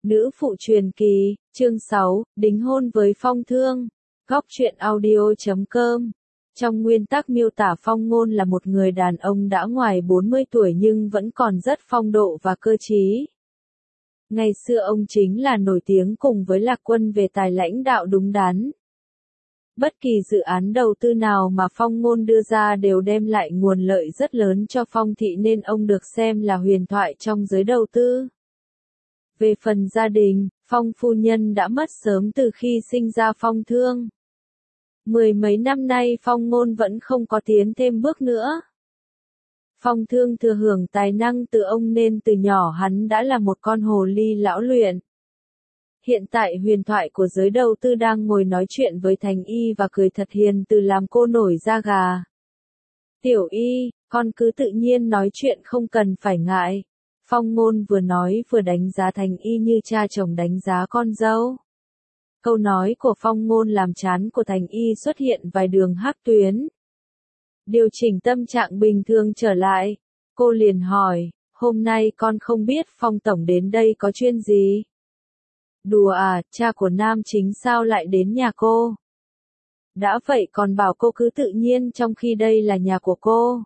Nữ phụ truyền kỳ, chương 6, đính hôn với Phong Thương. Góc truyện audio.com. Trong nguyên tắc miêu tả Phong Ngôn là một người đàn ông đã ngoài 40 tuổi nhưng vẫn còn rất phong độ và cơ trí. Ngày xưa ông chính là nổi tiếng cùng với Lạc Quân về tài lãnh đạo đúng đắn. Bất kỳ dự án đầu tư nào mà Phong Ngôn đưa ra đều đem lại nguồn lợi rất lớn cho Phong thị nên ông được xem là huyền thoại trong giới đầu tư. Về phần gia đình, Phong phu nhân đã mất sớm từ khi sinh ra Phong Thương. Mười mấy năm nay Phong Ngôn vẫn không có tiến thêm bước nữa. Phong Thương thừa hưởng tài năng từ ông nên từ nhỏ hắn đã là một con hồ ly lão luyện. Hiện tại huyền thoại của giới đầu tư đang ngồi nói chuyện với Thành Y và cười thật hiền từ làm cô nổi da gà. Tiểu Y, con cứ tự nhiên nói chuyện không cần phải ngại. Phong Ngôn vừa nói vừa đánh giá Thành Y như cha chồng đánh giá con dâu. Câu nói của Phong Ngôn làm trán của Thành Y xuất hiện vài đường hắc tuyến. Điều chỉnh tâm trạng bình thường trở lại, cô liền hỏi, hôm nay con không biết Phong Tổng đến đây có chuyện gì? Đùa à, cha của nam chính sao lại đến nhà cô? Đã vậy còn bảo cô cứ tự nhiên trong khi đây là nhà của cô.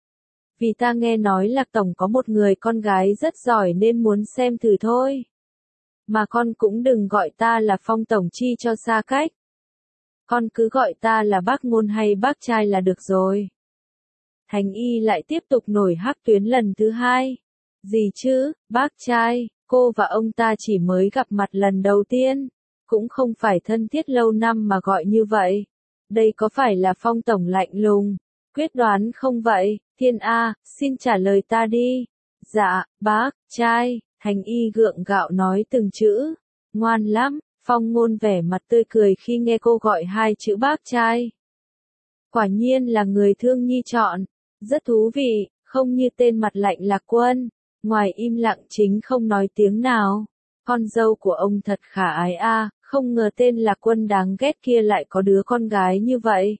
Vì ta nghe nói Lạc Tổng có một người con gái rất giỏi nên muốn xem thử thôi. Mà con cũng đừng gọi ta là Phong Tổng chi cho xa cách. Con cứ gọi ta là bác Ngôn hay bác trai là được rồi. Thành Y lại tiếp tục nổi hắc tuyến lần thứ hai. Gì chứ, bác trai, cô và ông ta chỉ mới gặp mặt lần đầu tiên. Cũng không phải thân thiết lâu năm mà gọi như vậy. Đây có phải là Phong Tổng lạnh lùng, quyết đoán không vậy? Thiên A, xin trả lời ta đi. Dạ, bác, trai, Thành Y gượng gạo nói từng chữ. Ngoan lắm, Phong Ngôn vẻ mặt tươi cười khi nghe cô gọi hai chữ bác trai. Quả nhiên là người thương nhi chọn. Rất thú vị, không như tên mặt lạnh Lạc Quân. Ngoài im lặng chính không nói tiếng nào. Con dâu của ông thật khả ái a, không ngờ tên Lạc Quân đáng ghét kia lại có đứa con gái như vậy.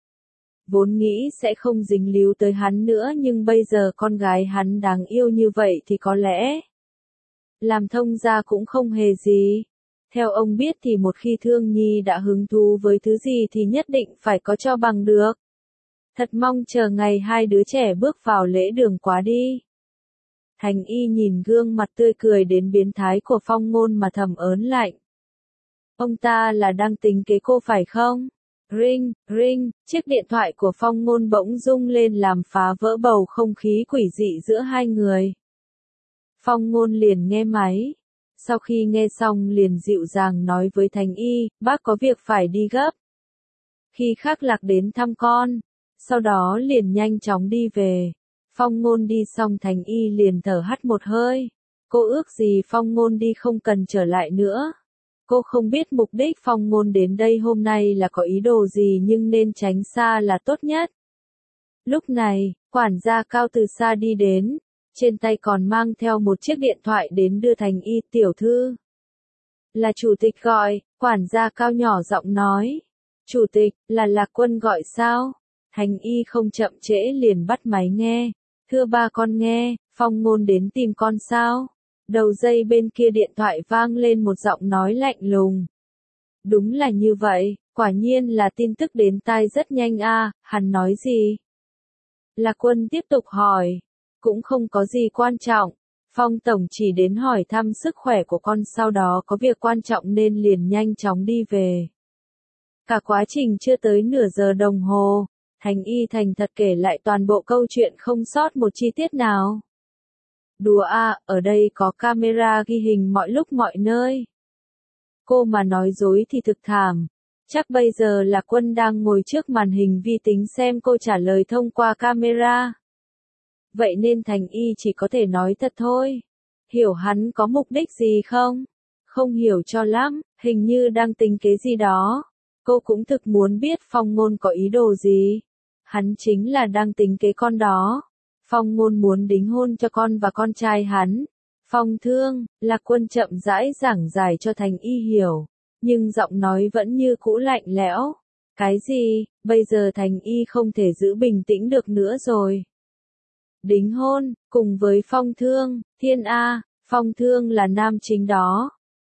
Vốn nghĩ sẽ không dính líu tới hắn nữa nhưng bây giờ con gái hắn đáng yêu như vậy thì có lẽ làm thông gia cũng không hề gì. Theo ông biết thì một khi Thương Nhi đã hứng thú với thứ gì thì nhất định phải có cho bằng được. Thật mong chờ ngày hai đứa trẻ bước vào lễ đường quá đi. Thành Y nhìn gương mặt tươi cười đến biến thái của Phong Ngôn mà thầm ớn lạnh. Ông ta là đang tính kế cô phải không? Ring, ring, chiếc điện thoại của Phong Ngôn bỗng rung lên làm phá vỡ bầu không khí quỷ dị giữa hai người. Phong Ngôn liền nghe máy. Sau khi nghe xong liền dịu dàng nói với Thành Y, bác có việc phải đi gấp. Khi khác Lạc đến thăm con, sau đó liền nhanh chóng đi về. Phong Ngôn đi xong Thành Y liền thở hắt một hơi. Cô ước gì Phong Ngôn đi không cần trở lại nữa. Cô không biết mục đích Phong Ngôn đến đây hôm nay là có ý đồ gì nhưng nên tránh xa là tốt nhất. Lúc này, quản gia Cao từ xa đi đến, trên tay còn mang theo một chiếc điện thoại đến đưa Thành Y. Tiểu thư. Là chủ tịch gọi, quản gia Cao nhỏ giọng nói. Chủ tịch, là Lạc Quân gọi sao? Thành Y không chậm trễ liền bắt máy nghe. Thưa ba con nghe, Phong Ngôn đến tìm con sao? Đầu dây bên kia điện thoại vang lên một giọng nói lạnh lùng. Đúng là như vậy, quả nhiên là tin tức đến tai rất nhanh a. Hắn nói gì? Lạc Quân tiếp tục hỏi. Cũng không có gì quan trọng. Phong Tổng chỉ đến hỏi thăm sức khỏe của con sau đó có việc quan trọng nên liền nhanh chóng đi về. Cả quá trình chưa tới nửa giờ đồng hồ. Thành Y thành thật kể lại toàn bộ câu chuyện không sót một chi tiết nào. Đùa à, ở đây có camera ghi hình mọi lúc mọi nơi. Cô mà nói dối thì thực thảm. Chắc bây giờ là Quân đang ngồi trước màn hình vi tính xem cô trả lời thông qua camera. Vậy nên Thành Y chỉ có thể nói thật thôi. Hiểu hắn có mục đích gì không? Không hiểu cho lắm, hình như đang tính kế gì đó. Cô cũng thực muốn biết Phong Ngôn có ý đồ gì. Hắn chính là đang tính kế con đó. Phong Ngôn muốn đính hôn cho con và con trai hắn. Phong Thương, Lạc Quân chậm rãi giảng giải cho Thành Y hiểu. Nhưng giọng nói vẫn như cũ lạnh lẽo. Cái gì, bây giờ Thành Y không thể giữ bình tĩnh được nữa rồi. Đính hôn, cùng với Phong Thương, Thiên A, Phong Thương là nam chính đó.